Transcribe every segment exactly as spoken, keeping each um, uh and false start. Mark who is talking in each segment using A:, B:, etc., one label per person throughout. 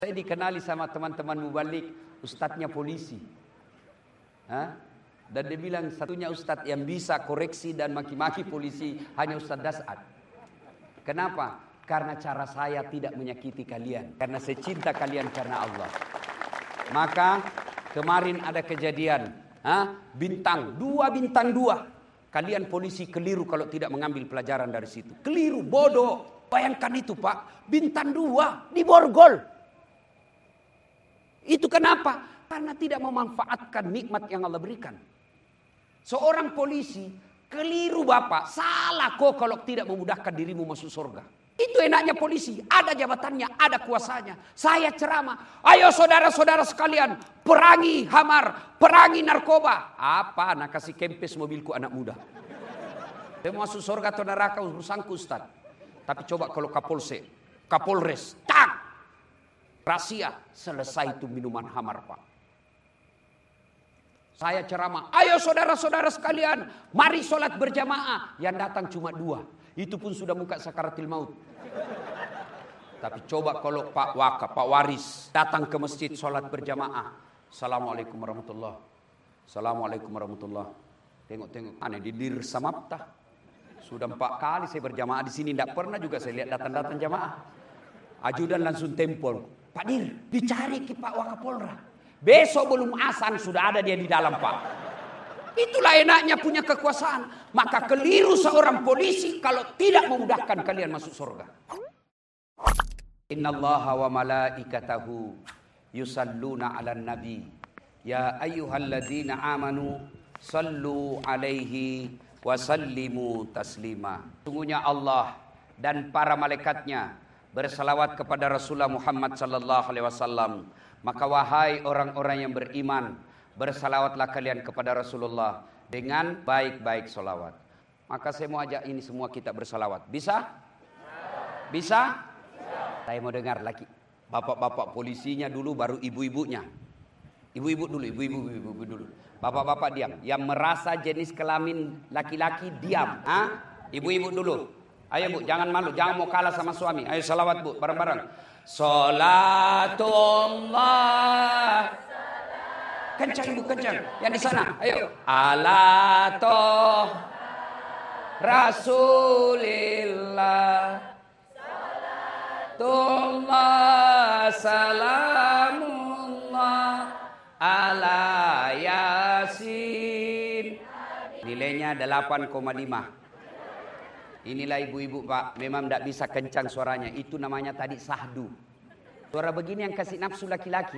A: Saya dikenali sama teman-teman mubalik, ustadznya polisi. Hah? Dan dia bilang satunya ustadz yang bisa koreksi dan maki-maki polisi hanya Ustadz Das'ad. Kenapa? Karena cara saya tidak menyakiti kalian. Karena saya cinta kalian karena Allah. Maka kemarin ada kejadian. Hah? Bintang, dua bintang dua. Kalian polisi keliru kalau tidak mengambil pelajaran dari situ. Keliru, bodoh. Bayangkan itu Pak, bintang dua di Borgol. Itu kenapa? Karena tidak memanfaatkan nikmat yang Allah berikan. Seorang polisi keliru Bapak, salah kok kalau tidak memudahkan dirimu masuk surga. Itu enaknya polisi, ada jabatannya, ada kuasanya. Saya ceramah, ayo saudara-saudara sekalian, perangi hamar, perangi narkoba. Apa? Nak kasih kempes mobilku anak muda. Dia masuk surga atau neraka urusanku Ustaz. Tapi coba kalau Kapolsek, Kapolres, tak! Rahasia, selesai itu minuman hamar Pak. Saya ceramah, ayo saudara-saudara sekalian, mari sholat berjamaah. Yang datang cuma dua, itu pun sudah muka sakaratil maut. Tapi coba kalau Pak Waka, Pak Waris datang ke masjid sholat berjamaah. Assalamualaikum warahmatullah. Assalamualaikum warahmatullah. Tengok-tengok, aneh di dir samapta. Sudah empat kali saya berjamaah di sini, tidak pernah juga saya lihat datang-datang jamaah. Ajudan langsung tempol. Pak Dir, dicari ke Pak Wakapolra. Besok belum asan sudah ada dia di dalam Pak. Itulah enaknya punya kekuasaan. Maka keliru seorang polisi kalau tidak memudahkan kalian masuk surga. Innallaha wa malaikatahu yusalluna 'alan nabi. Ya ayyuhalladzina amanu sallu 'alaihi wa sallimu taslima. Sungguhnya Allah dan para malaikatnya bersalawat kepada Rasulullah Muhammad sallallahu alaihi wasallam. Maka wahai orang-orang yang beriman, bersalawatlah kalian kepada Rasulullah dengan baik-baik salawat. Maka saya mau ajak ini semua kita bersalawat. Bisa? Bisa? Saya mau dengar lagi. Bapak-bapak polisinya dulu baru ibu-ibunya. Ibu-ibu dulu, ibu-ibu, ibu-ibu dulu. Bapak-bapak diam. Yang merasa jenis kelamin laki-laki diam. Hah? Ibu-ibu dulu. Ayo Bu, jangan malu, jangan mau kalah sama suami. Ayo salawat Bu, bareng-bareng. Salatullah. Kencang Bu, kencang. Yang di sana, ayo. Ala toh Rasulillah. Salatullah salamullah ala Yasin. Nilainya delapan koma lima. Inilah ibu-ibu Pak, memang tidak bisa kencang suaranya. Itu namanya tadi sahdu. Suara begini yang kasih nafsu laki-laki.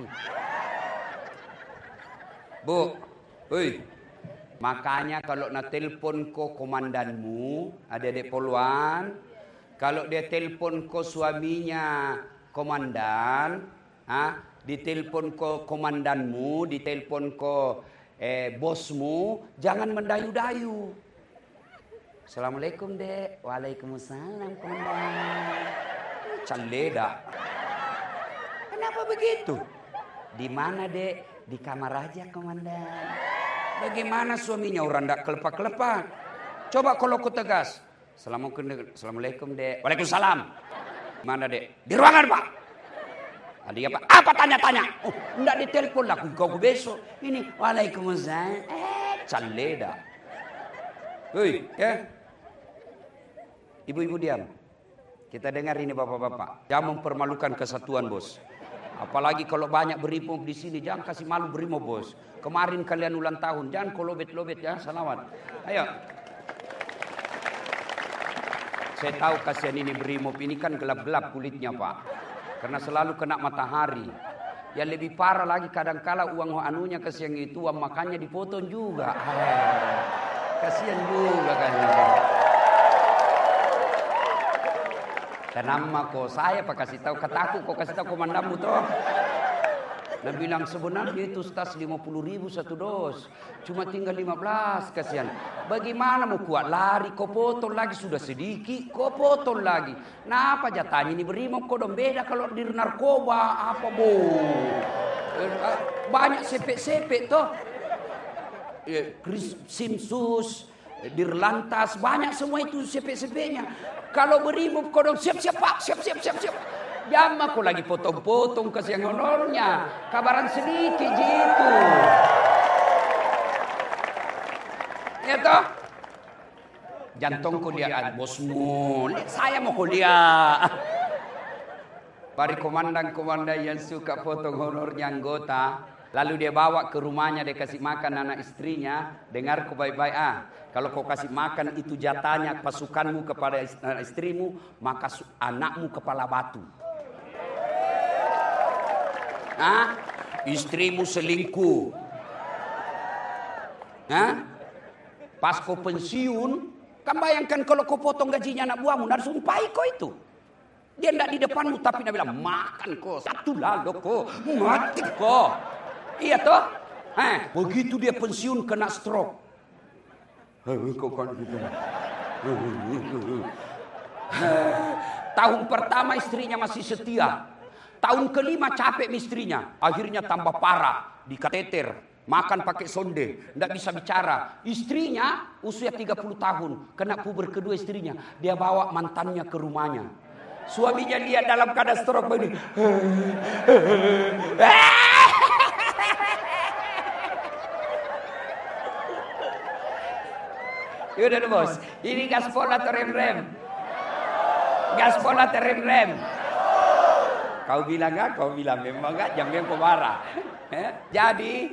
A: Bu, ui. Makanya kalau nak telpon ko komandanmu, adik-adik poluan, kalau dia telpon ko suaminya komandan, ah, ditelepon ko komandanmu, ditelepon ko eh, bosmu, jangan mendayu-dayu. Assalamualaikum dek. Waalaikumsalam komandan. Caleda. Kenapa begitu? Di mana dek? Di kamar aja komandan. Bagaimana suaminya orang tidak kelepak-kelepak? Coba kalau ku tegas. Assalamualaikum dek. Waalaikumsalam. Mana dek? Di ruangan Pak. Ada apa? Apa tanya-tanya? Oh, enggak ditelepon lah. Kau besok. Ini waalaikumsalam. Eh, caleda. Hei, ya. Ibu-ibu diam. Kita dengar ini bapak-bapak. Jangan mempermalukan kesatuan bos. Apalagi kalau banyak berimob di sini, jangan kasih malu berimob bos. Kemarin kalian ulang tahun, jangan kolobet-lobet ya, salawat. Ayo. Saya tahu kasihan ini berimob, ini kan gelap-gelap kulitnya Pak. Karena selalu kena matahari. Yang lebih parah lagi kadang-kala uang anunya kasihan itu, uang makannya dipotong juga. Hai. Kasihan juga kan. Kenapa kok saya pak kasih tahu kataku kok kasih tahu komandanmu toh. Nah bilang sebenarnya itu tas lima puluh ribu satu dos. Cuma tinggal lima belas kasihan. Bagaimana mau kuat lari kau potong lagi sudah sedikit kau potong lagi. Nah apa jatahnya ini berimob kau dong beda kalau di narkoba apa bu. Banyak sepek-sepek toh. Simsus, Dirlantas, banyak semua itu sepek-sepeknya. Kalau berimob kodong siap-siap Pak, siap-siap siap-siap. Jam aku lagi potong-potong kasihan honornya. Kabaran sedikit gitu. Ya toh? Jantungku dia bosmu. Saya mau kuliah. Bari komandan-komandan yang suka potong honornya anggota. Lalu dia bawa ke rumahnya, dia kasih makan anak istrinya. Dengar ku baik-baik ah. Kalau kau kasih makan itu jatahnya pasukanmu kepada istrimu, maka anakmu kepala batu. Nah, istrimu selingkuh. Nah, pas kau pensiun, kan bayangkan kalau kau potong gajinya anak buahmu, dan sumpai kau itu. Dia tidak di depanmu, tapi dia bilang, makan kau, satu lalu kau, mati kau. Iya toh? Eh, begitu dia pensiun kena stroke. Tahun pertama istrinya masih setia. Tahun kelima capek istrinya. Akhirnya tambah parah. Dikateter. Makan pakai sonde. Tidak bisa bicara. Istrinya usia tiga puluh tahun. Kena puber kedua istrinya. Dia bawa mantannya ke rumahnya. Suaminya lihat dalam keadaan stroke begini. Yaudah bos, ini gaspol atau rem-rem? Gaspol atau rem-rem? Kau bilang enggak? Kau bilang memang enggak? Jangan kau marah. Eh? Jadi,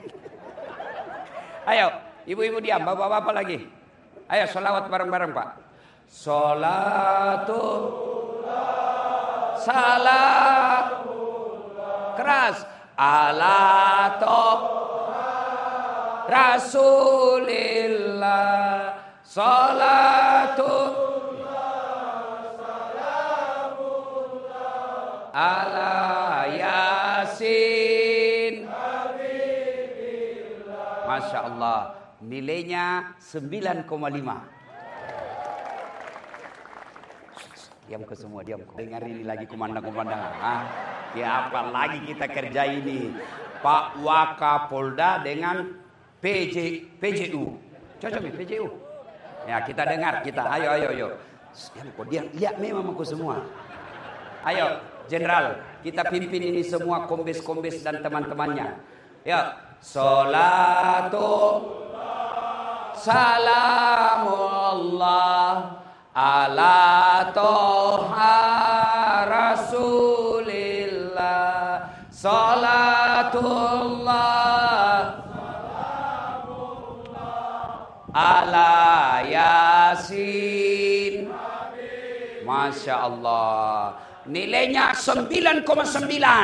A: ayo ibu-ibu diam, bapak-bapak lagi. Ayo sholawat bareng-bareng Pak. Sholatullah, salam, keras, ala toh Rasulillah, salatullah, salamullah, ala yasin, habibillah. Masya Allah, nilainya sembilan koma lima. Diam ke semua, diam. Dengar ini lagi komandan-komandan. Ah, ya apa lagi kita kerja ini? Pak Wakapolda dengan P J P J U. Cocok nih P J U. Ya kita dengar, kita ayo ayo ayo. Dia lihat memang aku semua. Ayo Jenderal, kita pimpin ini semua kombes-kombes dan teman-temannya. Ya, salatullah, salamullah ala toha rasulillah, salatullah ala yasin. Masya Allah, nilainya sembilan koma sembilan.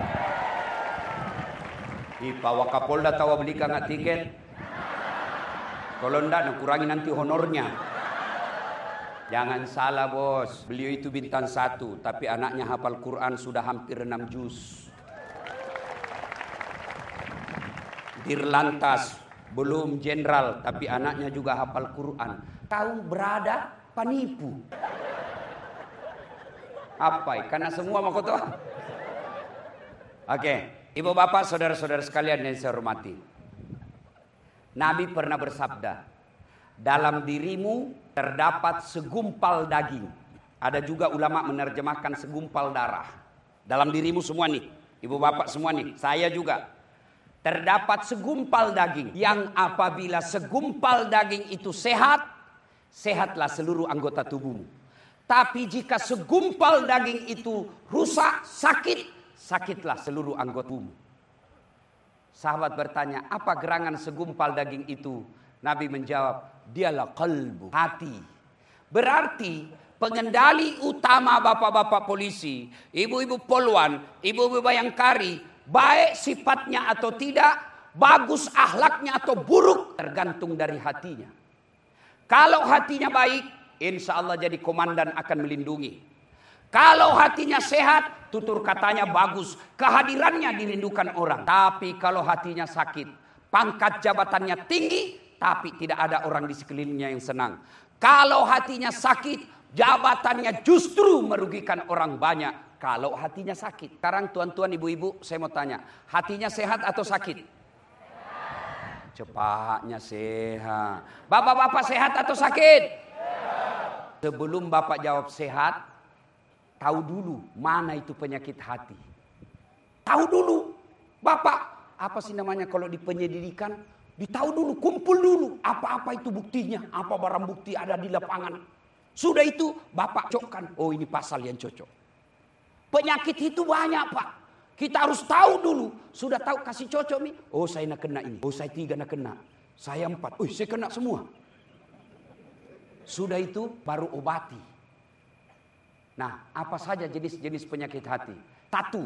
A: Di Pak Wakapolda tahu belikan nggak tiket? Kalau enggak, kurangi nanti honornya. Jangan salah bos, beliau itu bintang satu, tapi anaknya hafal Quran sudah hampir enam juz. Dirlantas, belum jenderal, tapi anaknya juga hafal Quran. Kau berada penipu. Apa? Karena semua mau kotor. Oke, ibu bapak, saudara-saudara sekalian yang saya hormati. Nabi pernah bersabda, dalam dirimu terdapat segumpal daging. Ada juga ulama menerjemahkan segumpal darah. Dalam dirimu semua nih, ibu bapak semua nih, saya juga. Terdapat segumpal daging yang apabila segumpal daging itu sehat, sehatlah seluruh anggota tubuhmu. Tapi jika segumpal daging itu rusak, sakit, sakitlah seluruh anggota tubuhmu. Sahabat bertanya, apa gerangan segumpal daging itu? Nabi menjawab, dialah qalbu, hati. Berarti pengendali utama bapak-bapak polisi, ibu-ibu polwan, ibu-ibu bayangkari, baik sifatnya atau tidak, bagus akhlaknya atau buruk, tergantung dari hatinya. Kalau hatinya baik, insya Allah jadi komandan akan melindungi. Kalau hatinya sehat, tutur katanya bagus, kehadirannya dirindukan orang. Tapi kalau hatinya sakit, pangkat jabatannya tinggi, tapi tidak ada orang di sekelilingnya yang senang. Kalau hatinya sakit, jabatannya justru merugikan orang banyak. Kalau hatinya sakit. Sekarang tuan-tuan, ibu-ibu, saya mau tanya, hatinya sehat atau sakit? Cepatnya sehat. Bapak-bapak sehat atau sakit? Sebelum bapak jawab sehat, tahu dulu mana itu penyakit hati. Tahu dulu. Bapak, apa sih namanya kalau di penyelidikan? Ditahu dulu, kumpul dulu. Apa-apa itu buktinya. Apa barang bukti ada di lapangan. Sudah itu Bapak cocokkan. Oh ini pasal yang cocok. Penyakit itu banyak Pak. Kita harus tahu dulu. Sudah tahu kasih cocok nih. Oh saya nak kena ini. Oh saya tiga nak kena. Saya empat. Oh saya kena semua. Sudah itu baru obati. Nah apa saja jenis-jenis penyakit hati. Satu.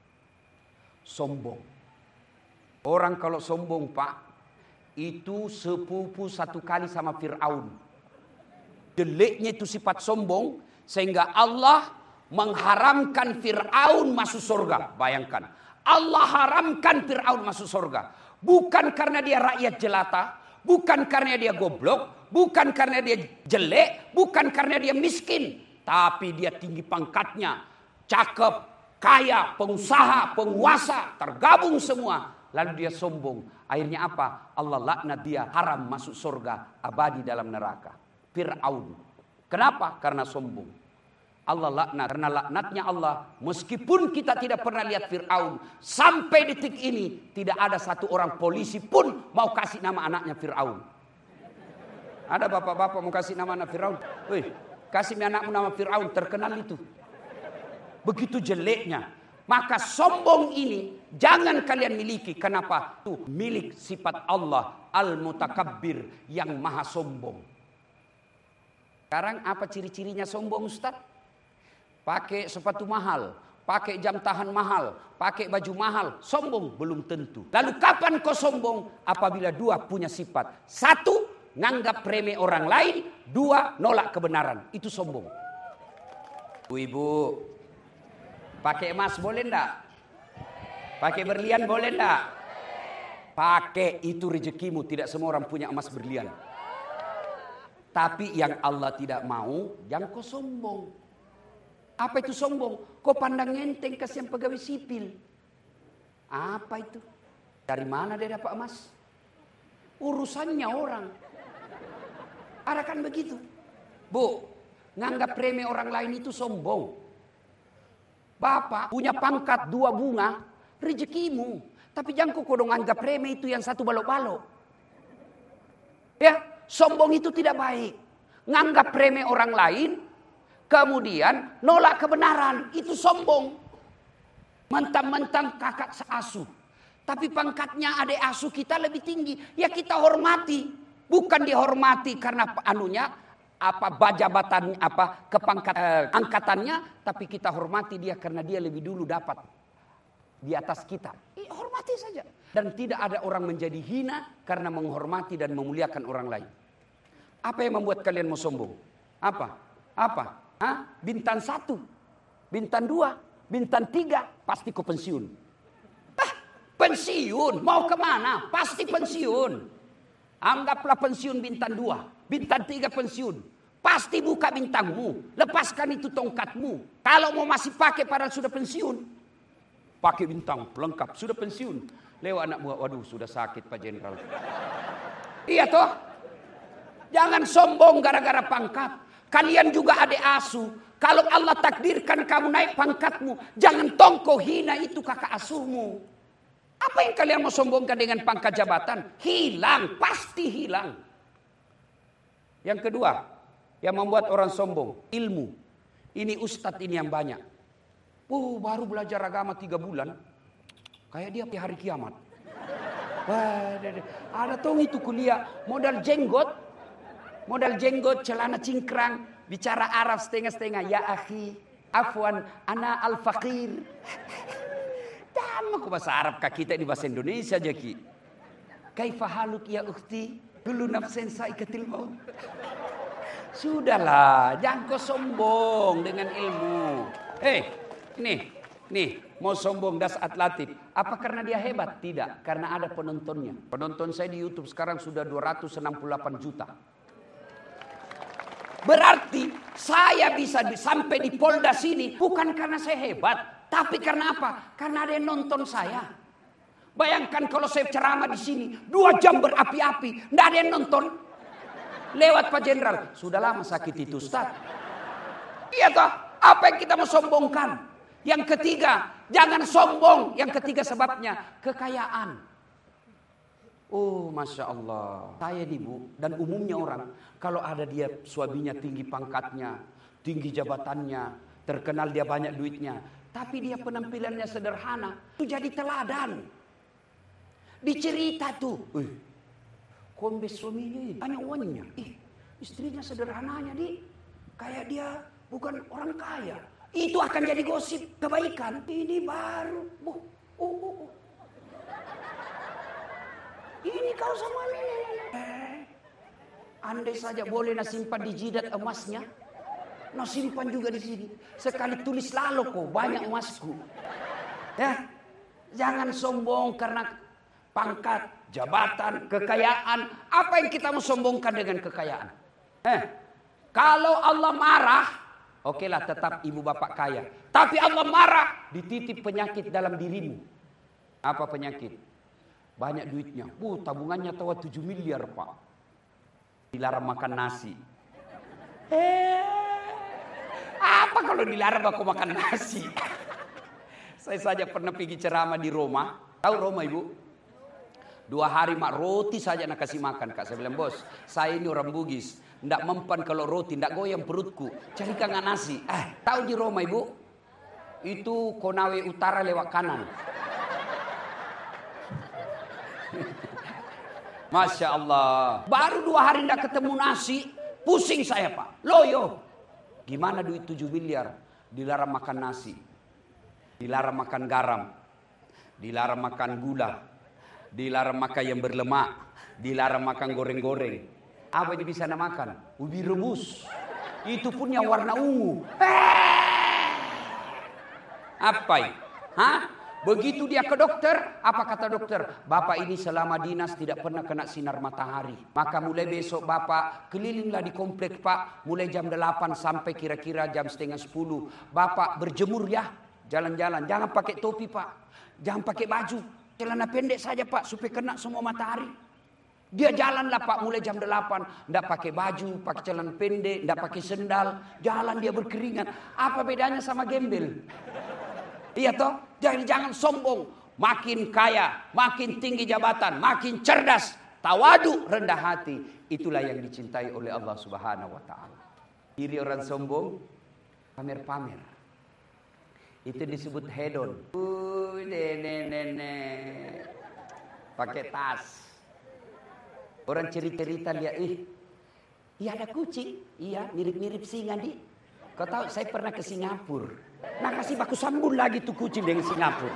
A: Sombong. Orang kalau sombong Pak. Itu sepupu satu kali sama Fir'aun. Jeleknya itu sifat sombong. Sehingga Allah mengharamkan Fir'aun masuk surga. Bayangkan. Allah haramkan Fir'aun masuk surga. Bukan karena dia rakyat jelata. Bukan karena dia goblok. Bukan karena dia jelek. Bukan karena dia miskin. Tapi dia tinggi pangkatnya. Cakep, kaya, pengusaha, penguasa. Tergabung semua. Lalu dia sombong. Akhirnya apa? Allah laknat dia. Haram masuk surga. Abadi dalam neraka. Fir'aun. Kenapa? Karena sombong. Allah laknat. Karena laknatnya Allah. Meskipun kita tidak pernah lihat Fir'aun. Sampai detik ini. Tidak ada satu orang polisi pun mau kasih nama anaknya Fir'aun. Ada bapak-bapak mau kasih nama anak Fir'aun. Wih, kasih anakmu nama Fir'aun. Terkenal itu. Begitu jeleknya. Maka sombong ini jangan kalian miliki. Kenapa? Itu milik sifat Allah. Al-Mutakabbir. Yang maha sombong. Sekarang apa ciri-cirinya sombong Ustaz? Pakai sepatu mahal, pakai jam tangan mahal, pakai baju mahal, sombong belum tentu. Lalu kapan kau sombong? Apabila dua punya sifat. Satu, nganggap remeh orang lain. Dua, nolak kebenaran. Itu sombong. Ibu, pakai emas boleh enggak? Pakai berlian boleh enggak? Pakai, itu rezekimu. Tidak semua orang punya emas berlian. Tapi yang Allah tidak mau, jangan kau sombong. Apa itu sombong? Kau pandang enteng kasihan pegawai sipil. Apa itu? Dari mana dia dapat emas? Urusannya orang. Ada kan begitu? Bu, nganggap remeh orang lain itu sombong. Bapak punya pangkat dua bunga, rezekimu. Tapi jangan kau dong anggap remeh itu yang satu balok-balok. Ya, sombong itu tidak baik. Nganggap remeh orang lain. Kemudian nolak kebenaran. Itu sombong. Mentang-mentang kakak seasuh. Tapi pangkatnya adik asuh kita lebih tinggi. Ya kita hormati. Bukan dihormati karena anunya. Apa jabatan apa kepangkat eh, angkatannya. Tapi kita hormati dia karena dia lebih dulu dapat. Di atas kita. Eh, hormati saja. Dan tidak ada orang menjadi hina. Karena menghormati dan memuliakan orang lain. Apa yang membuat kalian mau sombong? Apa? Apa? Hah? Bintang satu, bintang dua, bintang tiga, pasti kau pensiun. Ah, pensiun, mau kemana? Pasti pensiun. Anggaplah pensiun bintang dua, bintang tiga pensiun. Pasti buka bintangmu, lepaskan itu tongkatmu. Kalau mau masih pakai padahal sudah pensiun. Pakai bintang, lengkap, sudah pensiun. Lewat anak buah, waduh sudah sakit Pak Jenderal. Iya toh? Jangan sombong gara-gara pangkat. Kalian juga adik asuh. Kalau Allah takdirkan kamu naik pangkatmu. Jangan tongko hina itu kakak asuhmu. Apa yang kalian mau sombongkan dengan pangkat jabatan? Hilang. Pasti hilang. Yang kedua. Yang membuat orang sombong. Ilmu. Ini ustadz ini yang banyak. Oh baru belajar agama tiga bulan. Kayak dia di hari kiamat. Wah, ada tong itu kuliah. Modal jenggot. Modal jenggot, celana cingkrang, bicara Arab setengah-setengah. Ya akhi, afwan, ana al-faqir. Dan aku bahasa Arab kak kita ini bahasa Indonesia aja ki. Kaifa haluk ya ukhti, dulu nafsen saikatil maut. Sudahlah, jangan kau sombong dengan ilmu. Hei, nih, nih, mau sombong das atlatif. Apa karena dia hebat? Tidak, karena ada penontonnya. Penonton saya di YouTube sekarang sudah dua ratus enam puluh delapan juta. Berarti saya bisa di, sampai di Polda sini bukan karena saya hebat, tapi karena apa? Karena ada yang nonton saya. Bayangkan kalau saya ceramah di sini dua jam berapi-api, tidak ada yang nonton. Lewat Pak Jenderal, sudah lama sakit itu Ustaz. Iya toh? Apa yang kita mau sombongkan? Yang ketiga, jangan sombong. Yang ketiga sebabnya, kekayaan. Oh, Masya Allah. Saya nih Bu, dan umumnya orang, kalau ada dia suaminya tinggi pangkatnya, tinggi jabatannya, terkenal dia banyak duitnya, tapi dia penampilannya sederhana, itu jadi teladan. Dicerita tuh, eh, kombes suaminya banyak uangnya, ih, istrinya sederhananya di, kayak dia bukan orang kaya. Itu akan jadi gosip kebaikan. Ini baru, bu, uh, uh, uh. Ini kau sama ini. Eh, andai saja boleh nak simpan di jidat emasnya, nak simpan juga di sini. Sekali tulis lalu kok banyak emasku. Ya, jangan sombong karena pangkat, jabatan, kekayaan. Apa yang kita mau sombongkan dengan kekayaan? Eh, kalau Allah marah, okelah tetap ibu bapak kaya. Tapi Allah marah, dititip penyakit dalam dirimu. Apa penyakit? Banyak duitnya. Uh, tabungannya tawa tujuh miliar Pak. Dilarang makan nasi. Eh, apa kalau dilarang aku makan nasi? Saya saja pernah pergi ceramah di Roma. Tahu Roma Ibu? Dua hari mak roti saja nak kasih makan Kak. Saya bilang, bos, saya ini orang Bugis. Ndak mempan kalau roti, ndak goyang perutku. Cari kangen nasi. Eh, tahu di Roma Ibu? Itu Konawe Utara lewat kanan. Masya Allah. Baru dua hari ndak ketemu nasi, pusing saya Pak. Loyo. Gimana duit tujuh miliar? Dilarang makan nasi. Dilarang makan garam. Dilarang makan gula. Dilarang makan yang berlemak. Dilarang makan goreng-goreng. Apa yang bisa nak makan? Ubi rebus. Itu pun yang warna ungu. Apa ini? Hah? Begitu dia ke dokter, apa kata dokter? Bapak ini selama dinas tidak pernah kena sinar matahari. Maka mulai besok Bapak kelilinglah di komplek Pak. Mulai jam delapan sampai kira-kira jam setengah sepuluh. Bapak berjemur ya. Jalan-jalan. Jangan pakai topi Pak. Jangan pakai baju. Celana pendek saja Pak supaya kena semua matahari. Dia jalanlah Pak mulai jam delapan. Tidak pakai baju, pakai celana pendek, tidak pakai sendal. Jalan dia berkeringat. Apa bedanya sama gembel? Iya toh? Jadi jangan sombong. Makin kaya, makin tinggi jabatan, makin cerdas, tawadu, rendah hati. Itulah yang dicintai oleh Allah Subhanahu wa taala. Diri orang sombong, pamer-pamer. Itu disebut hedon. Uh, nenek-nenek. Pakai tas. Orang cerita-cerita lihat, ih, iya ada kucing. Iya, mirip-mirip singa di. Kau tahu saya pernah ke Singapura. Nah kasih baku sambung lagi tuh kucing dengan Singapura.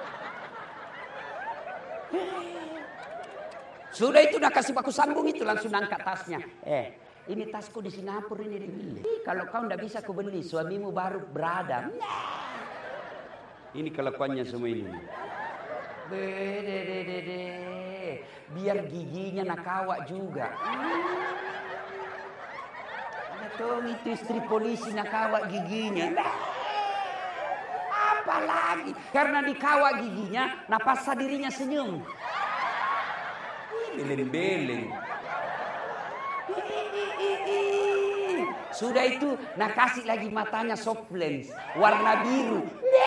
A: Sudah itu udah kasih baku sambung itu langsung angkat tasnya. Eh, ini tasku di Singapura ini dibeli. Kalau kau ndak bisa kau beli, suamimu baru berada. Ini kelakuannya semua ini. Bede, de, de, de. Biar giginya nak kawak juga. Ada tuh itu istri polisi nak kawak giginya. Apalagi karena dikawak giginya, napas dirinya senyum. Beleng-beleng. Sudah itu, nak kasih lagi matanya soft lens warna biru.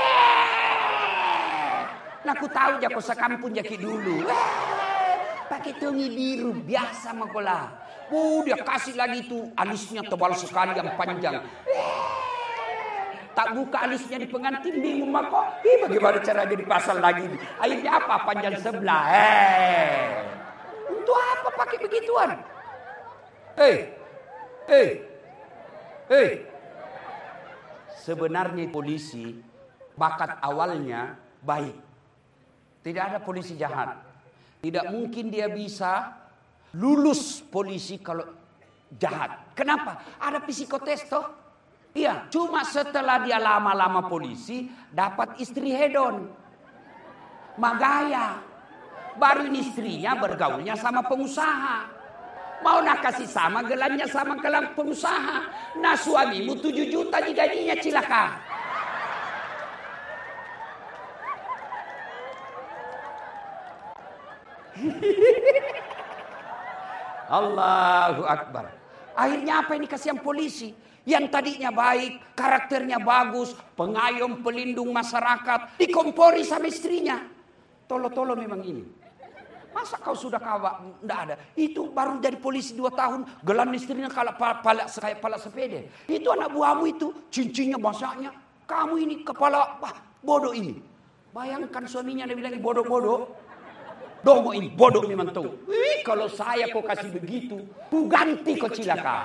A: Nah, aku tahu jak kau sekampung jaki dulu. Pakai tongi biru biasa makola. Oh, dia kasih lagi tuh alisnya tebal sekali yang panjang. Tak buka alisnya di pengantin bingung mak kok. Ih, bagaimana caranya dipasang lagi? Akhirnya apa? Panjang sebelah. Eh, untuk apa pakai begituan? Eh, eh, eh. Sebenarnya polisi bakat awalnya baik. Tidak ada polisi jahat. Tidak mungkin dia bisa lulus polisi kalau jahat. Kenapa? Ada psikotes toh. Iya, cuma setelah dia lama-lama polisi, dapat istri hedon. Magaya. Baru istrinya bergaulnya sama pengusaha. Mau nak kasih sama gelannya sama gelang pengusaha. Nah suamimu tujuh juta digajinya cilaka. Allahu Akbar. Akhirnya apa ini kasihan polisi? Yang tadinya baik, karakternya bagus, pengayom, pelindung masyarakat, dikompori sama istrinya. Tolo-tolo memang ini. Masa kau sudah kawak? Tidak ada. Itu baru jadi polisi dua tahun, gelan istrinya kayak pala, kayak pala sepeda. Itu anak buahmu itu, cincinnya masaknya. Kamu ini kepala bah, bodoh ini. Bayangkan suaminya dia bilang bodoh-bodoh. Dongo ini bodoh memang tuh. Wih, kalau saya kau kasih begitu, ku ganti kau cilaka.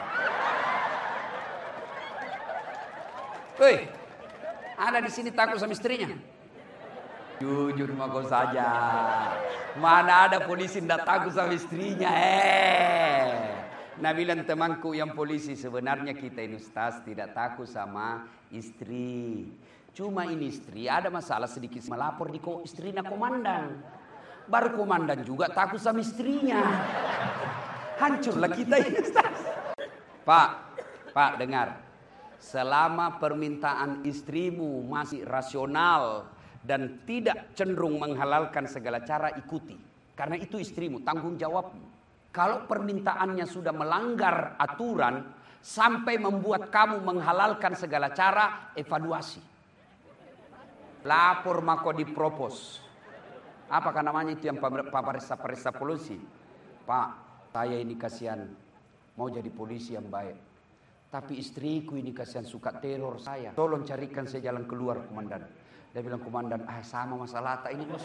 A: Woi, ada di sini takut sama istrinya? Jujur mah kau saja. Mana ada polisi tidak takut sama istrinya? Eh, nah bilang temanku yang polisi, sebenarnya kita ini Ustaz tidak takut sama istri. Cuma ini istri ada masalah sedikit melapor di istrinya komandan. Baru komandan juga takut sama istrinya. Hancurlah kita ini Ustaz. Pak, Pak dengar. Selama permintaan istrimu masih rasional dan tidak cenderung menghalalkan segala cara, ikuti. Karena itu istrimu, tanggung jawabmu. Kalau permintaannya sudah melanggar aturan sampai membuat kamu menghalalkan segala cara, evaluasi. Lapor mako dipropos. Apakah namanya itu yang paparisa-paparisa polisi? Pak, saya ini kasihan mau jadi polisi yang baik. Tapi istriku ini kasihan suka teror saya. Tolong carikan saya jalan keluar, komandan. Dia bilang, komandan, ah sama masalah tak ini bos.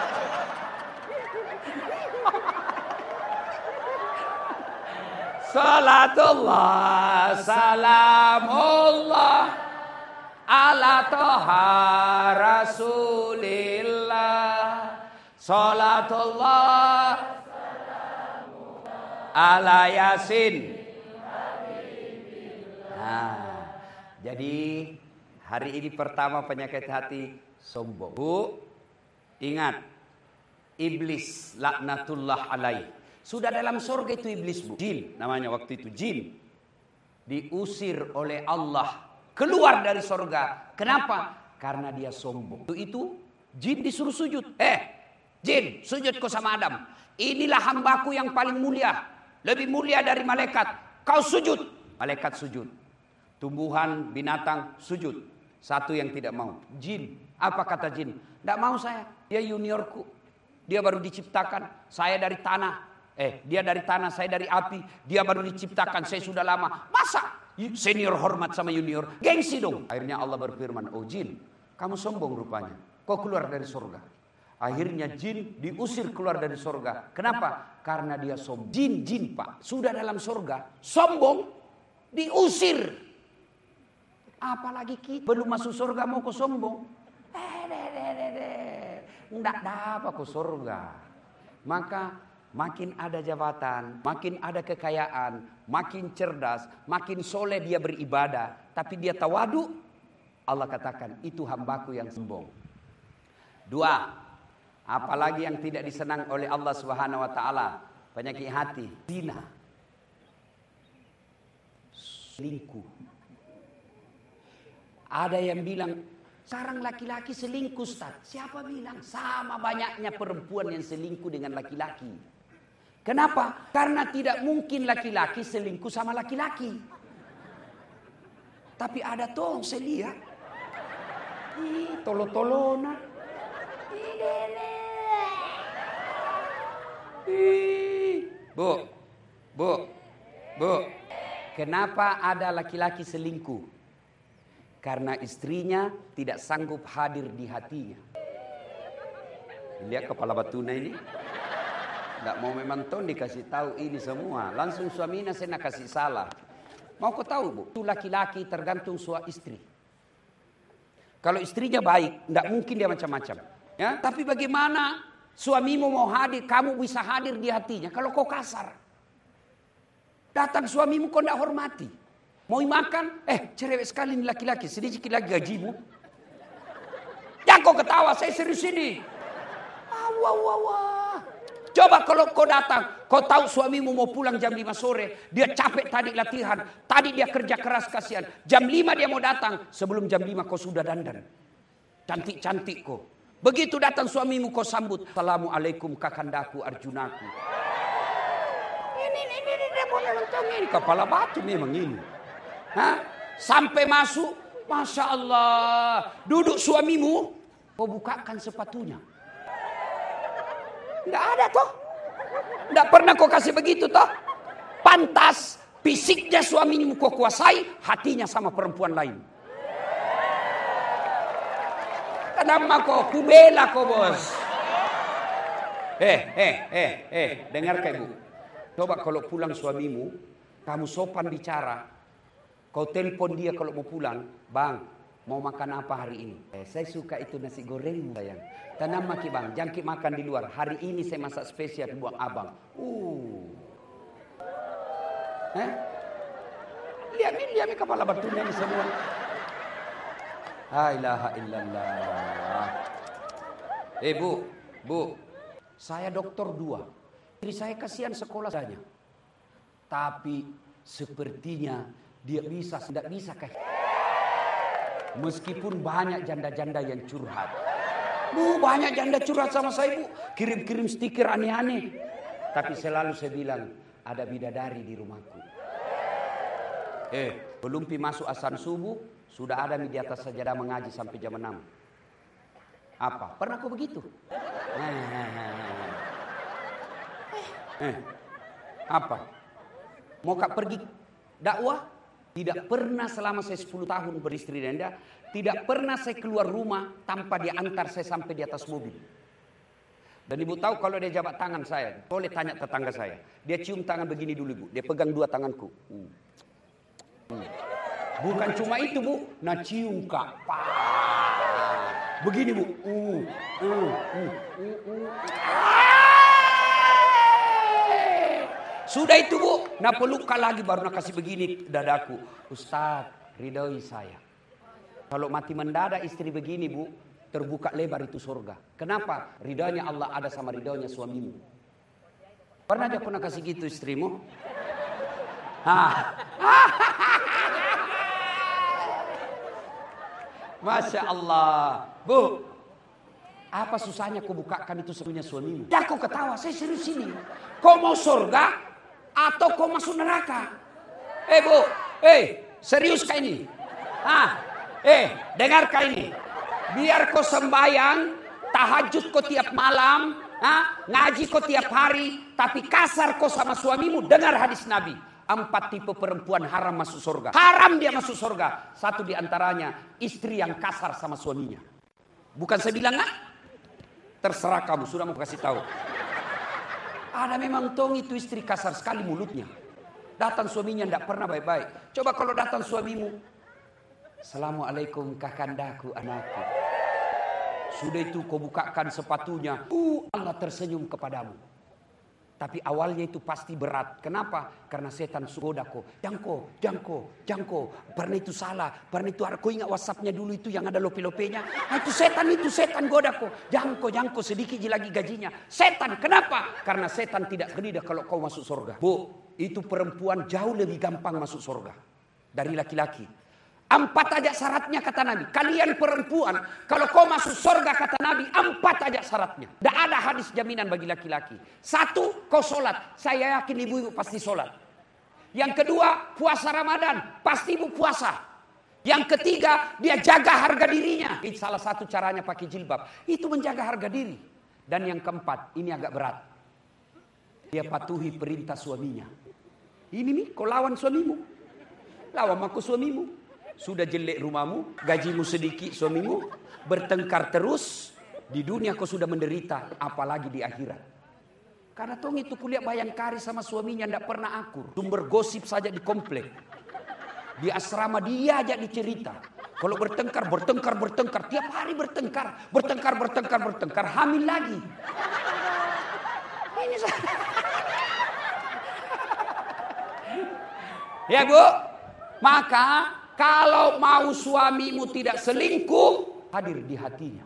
A: Salatullah, salamullah, ala toha rasulillah. Salatullah ala Yasin. Nah, jadi hari ini pertama penyakit hati sombong. Bu, ingat, iblis laknatullah alaih. Sudah dalam surga itu iblis, bu. Jin namanya waktu itu, jin. Diusir oleh Allah keluar dari surga. Kenapa? Karena dia sombong. Itu, itu jin disuruh sujud. Eh, jin, sujud kau sama Adam. Inilah hambaku yang paling mulia. Lebih mulia dari malaikat. Kau sujud. Malaikat sujud. Tumbuhan, binatang, sujud. Satu yang tidak mau. Jin. Apa kata jin? Tidak mau saya. Dia juniorku. Dia baru diciptakan. Saya dari tanah. Eh, dia dari tanah, saya dari api. Dia baru diciptakan, saya sudah lama. Masa senior hormat sama junior? Gengsi dong. Akhirnya Allah berfirman, oh jin, kamu sombong rupanya. Kau keluar dari surga. Akhirnya jin diusir keluar dari surga. Kenapa? Karena dia sombong. Jin, jin pak. Sudah dalam surga. Sombong. Diusir. Apalagi kita. Belum masuk surga mau ke sombong. Eh, deh, deh, deh, deh. Nggak dapat ke surga. Maka makin ada jabatan. Makin ada kekayaan. Makin cerdas. Makin soleh dia beribadah. Tapi dia tawadu. Allah katakan itu hambaku yang sombong. Dua. Apalagi yang tidak disenang oleh Allah Subhanahu wa taala, penyakit hati, zina. Selingkuh. Ada yang bilang, sekarang laki-laki selingkuh, Ustaz. Siapa bilang? Sama banyaknya perempuan yang selingkuh dengan laki-laki. Kenapa? Karena tidak mungkin laki-laki selingkuh sama laki-laki. Tapi ada toh saya lihat. Ih, tolo-tolona. Bu, bu, bu. Kenapa ada laki-laki selingkuh? Karena istrinya tidak sanggup hadir di hatinya. Lihat kepala batuna ini. Tidak mau memang ton dikasih tahu ini semua. Langsung suaminya saya nak kasih salah. Mau kau tahu bu? Itu laki-laki tergantung suami istri. Kalau istrinya baik, tidak mungkin dia macam-macam. Ya, tapi bagaimana suamimu mau hadir, kamu bisa hadir di hatinya? Kalau kau kasar, datang suamimu kau tidak hormati. Mau makan, eh cerewet sekali ini laki-laki, sedikit lagi gajimu. Jangan kau ketawa, saya serius ini. Ah, wah, wah, wah. Coba kalau kau datang, kau tahu suamimu mau pulang jam lima sore, dia capek tadi latihan, tadi dia kerja keras kasihan. Jam lima dia mau datang, sebelum jam lima kau sudah dandan. Cantik-cantik kau. Begitu datang suamimu kau sambut, Assalamualaikum kakandaku Arjunaku. Ini, ini, ini, ini memang ini kepala batu memang ini. Hah? Sampai masuk, Masya Allah, duduk suamimu, kau bukakan sepatunya. Nggak ada toh. Nggak pernah kau kasih begitu toh. Pantas fisiknya suamimu kau kuasai, hatinya sama perempuan lain. Kenapa kau kubela kau bos? Eh, eh, eh, eh, dengar ibu. Coba kalau pulang suamimu, kamu sopan bicara, kau telepon dia kalau mau pulang, bang, mau makan apa hari ini? Eh, saya suka itu nasi goreng sayang. Tanam maki bang, jangkit makan di luar. Hari ini saya masak spesial buat abang. Uh, eh? Lihat nih, lihat nih kepala batunya ini semua. La ilaha illallah. Eh bu, bu, saya dokter dua. Jadi saya kasihan sekolah saja. Tapi sepertinya dia bisa, tidak bisa kayak. Meskipun banyak janda-janda yang curhat. Bu, banyak janda curhat sama saya bu. Kirim-kirim stiker aneh-aneh. Tapi selalu saya bilang, ada bidadari di rumahku. Eh, belum pi masuk azan subuh, sudah ada di atas sajadah mengaji sampai jam enam. Apa? Pernah kau begitu? Eh, apa? Mau kak pergi dakwah? Tidak pernah selama saya sepuluh tahun beristri dan dia, tidak pernah saya keluar rumah tanpa dia antar saya sampai di atas mobil. Dan ibu tahu kalau dia jabat tangan saya, boleh tanya tetangga saya. Dia cium tangan begini dulu ibu, dia pegang dua tanganku. Hmm. Hmm. Bukan cuma itu bu, nah cium kak. Begini bu. Uh, uh, uh, uh, uh. Sudah itu bu, nah pelukkan lagi baru nak kasih begini dadaku. Ustaz, ridhoi saya. Kalau mati mendadak istri begini bu, terbuka lebar itu surga. Kenapa? Ridhonya Allah ada sama ridhonya suamimu. Pernah dia pernah kasih gitu istrimu? Hah. Masya Allah. Bu, apa susahnya kau bukakan itu semuanya suamimu? Dah kau ketawa, saya serius ini. Kau mau surga atau kau masuk neraka? Eh bu, eh serius kah ini? Ah, eh dengarkah ini? Biar kau sembahyang, tahajud kau tiap malam, ah, ngaji kau tiap hari, tapi kasar kau sama suamimu. Dengar hadis Nabi. Empat tipe perempuan haram masuk surga. Haram dia masuk surga. Satu diantaranya istri yang kasar sama suaminya. Bukan saya bilang nggak? Terserah kamu, sudah mau kasih tahu. Ada memang tong itu istri kasar sekali mulutnya. Datang suaminya tidak pernah baik-baik. Coba kalau datang suamimu, Assalamualaikum kakandaku anakku. Sudah itu kau bukakan sepatunya. Uh, Allah tersenyum kepadamu. Tapi awalnya itu pasti berat. Kenapa? Karena setan goda kau. Jangko, jangko, jangko. Pernah itu salah. Pernah itu kau ingat WhatsAppnya dulu itu yang ada lope-lopenya. Nah, itu setan itu setan goda kau. Jangko, jangko sedikit lagi gajinya. Setan. Kenapa? Karena setan tidak geridah kalau kau masuk surga. Bu, itu perempuan jauh lebih gampang masuk surga dari laki-laki. Empat aja syaratnya kata Nabi. Kalian perempuan, kalau kau masuk surga kata Nabi, empat aja syaratnya. Tidak ada hadis jaminan bagi laki-laki. Satu, kau sholat. Saya yakin ibu-ibu pasti sholat. Yang kedua, puasa Ramadan. Pasti ibu puasa. Yang ketiga, dia jaga harga dirinya. Itu salah satu caranya pakai jilbab. Itu menjaga harga diri. Dan yang keempat, ini agak berat. Dia patuhi perintah suaminya. Ini nih, kau lawan suamimu. Lawan aku suamimu. Sudah jelek rumahmu, gajimu sedikit suamimu, bertengkar terus, di dunia kau sudah menderita, apalagi di akhirat. Karena tong itu kuliah Bayangkari sama suaminya tidak pernah akur. Sumber gosip saja di komplek. Di asrama dia aja dicerita. Kalau bertengkar, bertengkar, bertengkar, tiap hari bertengkar, bertengkar, bertengkar, bertengkar, hamil lagi. Ini ya bu, maka kalau mau suamimu tidak selingkuh, hadir di hatinya.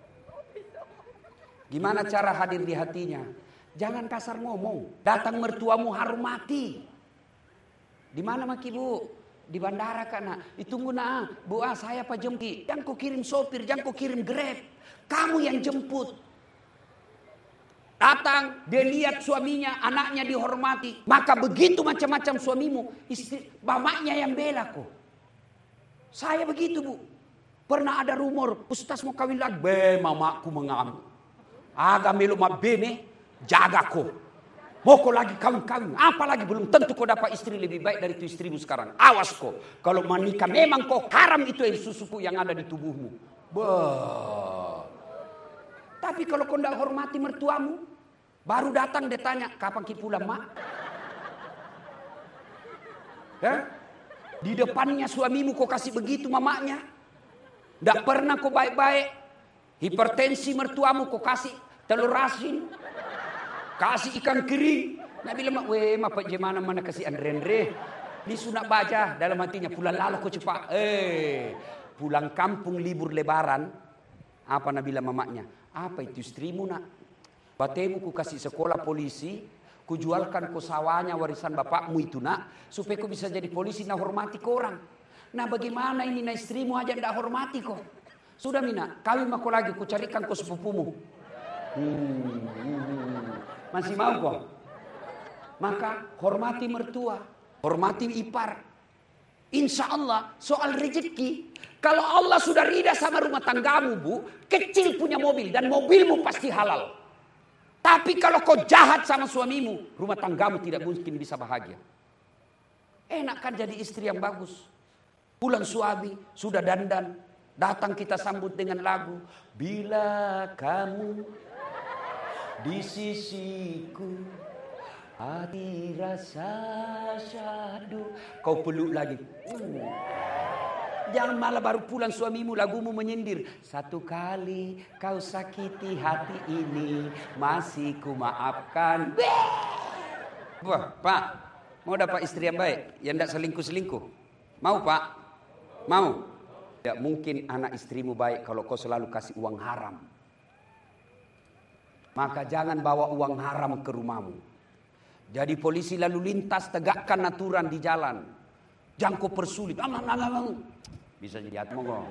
A: Gimana cara hadir di hatinya? Jangan kasar ngomong. Datang mertuamu hormati. Di mana maki bu? Di bandara kan? Ditunggu nah. Bu ah saya pak jemput. Jangan kau kirim sopir, jangan kau kirim grab. Kamu yang jemput. Datang, dia lihat suaminya, anaknya dihormati. Maka begitu macam-macam suamimu, istri, mamanya yang bela kok. Saya begitu, Bu. Pernah ada rumor, ustaz mau kawin lagi. Be, mamaku mengamuk. Aga melu ma bene, jaga kok. Mau kau lagi kawin-kawin, apalagi belum tentu kau dapat istri lebih baik dari itu istrimu sekarang. Awas kau, kalau menikah memang kau haram itu air susuku yang ada di tubuhmu. Bah. Tapi kalau kau tidak hormati mertuamu, baru datang dia tanya, kapan ki pulang mak? Ya? Di depannya suamimu kau kasih begitu mamanya. Tidak pernah kau baik-baik. Hipertensi mertuamu kau kasih telur asin. Kasih ikan kering. Nak bilang, weh, mapak jemana mana kasih andre-andre. Di sunat baca dalam hatinya, pulang lalu kau cepat. Eh, pulang kampung libur lebaran. Apa nak bilang mamaknya? Apa itu istrimu nak? Batemu ku kasih sekolah polisi. Ku jualkan ku sawahnya warisan bapakmu itu nak. Supaya ku bisa jadi polisi nak hormati korang. Nah bagaimana ini nak istrimu aja ndak hormati kau. Sudah mina, kawin aku lagi, ku carikan kau sepupumu. Hmm, hmm. Masih mau kok? Maka hormati mertua, hormati ipar. Insya Allah soal rezeki, kalau Allah sudah rida sama rumah tanggamu Bu, kecil punya mobil dan mobilmu pasti halal. Tapi kalau kau jahat sama suamimu, rumah tanggamu tidak mungkin bisa bahagia. Enak kan jadi istri yang bagus. Pulang suami, sudah dandan, datang kita sambut dengan lagu. Bila kamu di sisiku, hati rasa syahdu. Kau peluk lagi. Hmm. Jangan malah baru pulang suamimu lagumu menyindir. Satu kali kau sakiti hati ini, masih ku maafkan. Wah, Pak, mau dapat istri yang baik, yang tidak selingkuh-selingkuh? Mau Pak? Mau? Tidak mungkin anak istrimu baik kalau kau selalu kasih uang haram. Maka jangan bawa uang haram ke rumahmu. Jadi polisi lalu lintas tegakkan aturan di jalan. Jangan kau persulit. Bisa jadi atmo kok.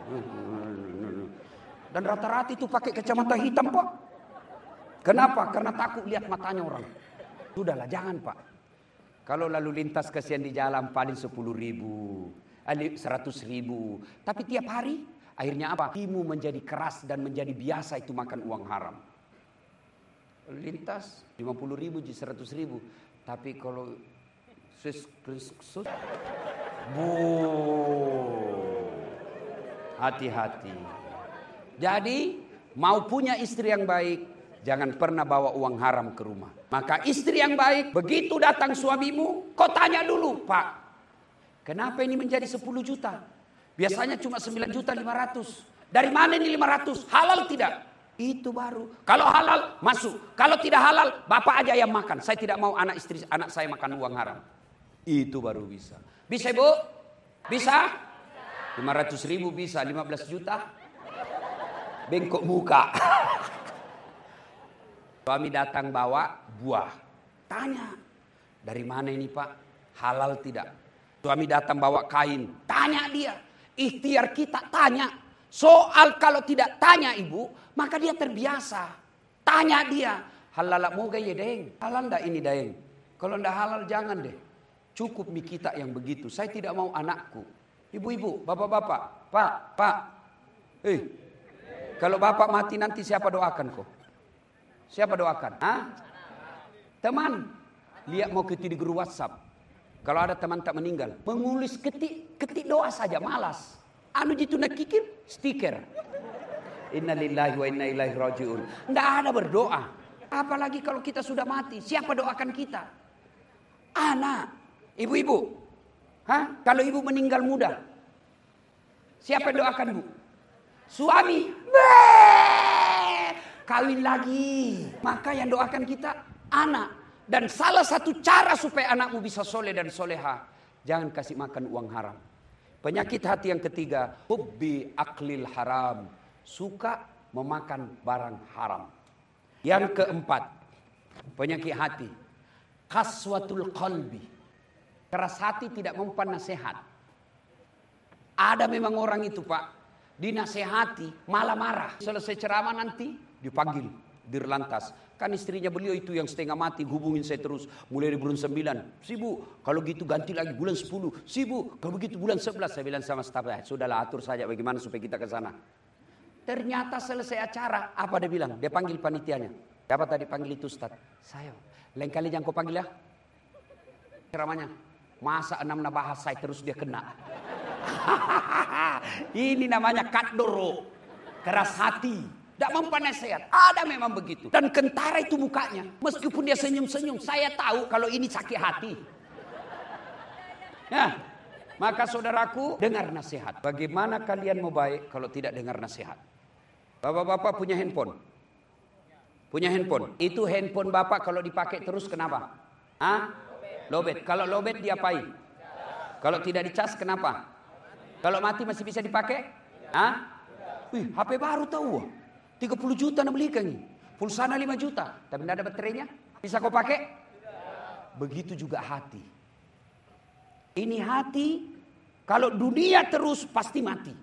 A: Dan rata-rata itu pakai kacamata hitam Pak. Kenapa? Karena takut lihat matanya orang. Sudahlah jangan Pak. Kalau lalu lintas kasihan di jalan paling sepuluh ribu. Seratus ribu. Tapi tiap hari akhirnya apa? Hatimu menjadi keras dan menjadi biasa itu makan uang haram. Lintas lima puluh ribu jadi seratus ribu. Tapi kalau sus, sus, sus, bu, hati-hati. Jadi mau punya istri yang baik, jangan pernah bawa uang haram ke rumah. Maka istri yang baik, begitu datang suamimu, kau tanya dulu, Pak, kenapa ini menjadi sepuluh juta? Biasanya cuma sembilan juta lima ratus. Dari mana ini lima ratus? Halal tidak? Itu baru. Kalau halal masuk. Kalau tidak halal bapak aja yang makan. Saya tidak mau anak istri anak saya makan uang haram. Itu baru bisa. Bisa Bu? Bisa? lima ratus ribu bisa. lima belas juta? Bengkok muka. Suami datang bawa buah. Tanya. Dari mana ini Pak? Halal tidak? Suami datang bawa kain. Tanya dia. Ikhtiar kita tanya. Soal kalau tidak tanya ibu, maka dia terbiasa. Tanya dia, halal mau gaya deng? Halal enggak ini deng? Kalau enggak halal jangan deh. Cukup mi kita yang begitu. Saya tidak mau anakku. Ibu-ibu, bapak-bapak, pak, pak. Eh, kalau bapak mati nanti siapa doakan kok? Siapa doakan? Hah? Teman, lihat mau ketik di grup WhatsApp. Kalau ada teman tak meninggal, mengulis ketik, ketik doa saja, malas. Anu jitu nak kikir, stiker. Innalillahi wa inna ilaihi rajiun. Tidak ada berdoa. Apalagi kalau kita sudah mati, siapa doakan kita? Anak, ibu-ibu. Hah? Kalau ibu meninggal muda, siapa yang doakan bu? Suami. Bee! Kawin lagi. Maka yang doakan kita anak. Dan salah satu cara supaya anakmu bisa soleh dan soleha, jangan kasih makan uang haram. Penyakit hati yang ketiga, hubbi aklil haram, suka memakan barang haram. Yang keempat, penyakit hati, qaswatul qalbi, keras hati tidak mempan nasihat. Ada memang orang itu Pak, dinasehati malah marah. Selesai ceramah nanti dipanggil, Dirlantas. Kan istrinya beliau itu yang setengah mati hubungin saya terus. Mulai dari bulan sembilan. Sibuk. Kalau gitu ganti lagi bulan sepuluh. Sibuk. Kalau begitu bulan sebelas. Saya bilang sama staf, eh, sudahlah atur saja bagaimana supaya kita ke sana. Ternyata selesai acara. Apa dia bilang? Dia panggil panitianya. Siapa tadi panggil itu Ustaz? Saya. Lain kali jangan kau panggil ya. Ceramahnya. Masa enam bahas saya terus dia kena. Ini namanya kadoro. Keras hati. Tidak mempan nasihat. Ada memang begitu. Dan kentara itu mukanya. Meskipun dia senyum-senyum. Saya tahu kalau ini sakit hati. Ya. Maka saudaraku, dengar nasihat. Bagaimana kalian mau baik kalau tidak dengar nasihat? Bapak-bapak punya handphone. Punya handphone. Itu handphone bapak kalau dipakai terus kenapa? Hah? Lobet. Kalau lobet diapain? Kalau tidak dicas kenapa? Kalau mati masih bisa dipakai? Hah? Wih, H P baru tahu. tiga puluh juta nak belikan ni. Pulsana lima juta. Tapi tidak ada baterainya. Bisa kau pakai? Begitu juga hati. Ini hati. Kalau dunia terus pasti mati.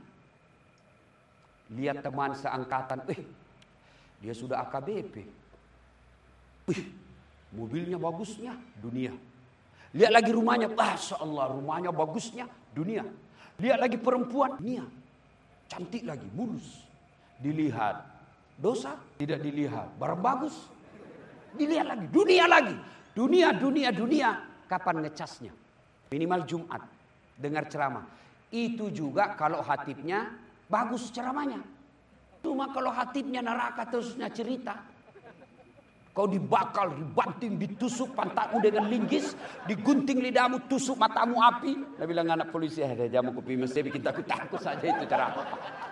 A: Lihat teman seangkatan. Eh, dia sudah A K B P. Wih, mobilnya bagusnya dunia. Lihat lagi rumahnya. Masya Allah, rumahnya bagusnya dunia. Lihat lagi perempuan. Dunia. Cantik lagi, mulus. Dilihat. Dosa tidak dilihat. Barang bagus dilihat lagi. Dunia lagi. Dunia, dunia, dunia. Kapan ngecasnya? Minimal Jumat. Dengar ceramah. Itu juga kalau hatibnya bagus ceramahnya. Cuma kalau hatibnya neraka terusnya cerita. Kau dibakal, dibanting, ditusuk pantatmu dengan linggis. Digunting lidahmu, tusuk matamu api. Dia bilang anak polisi, ada jamu kopi mesti bikin takut-takut saja itu ceramah.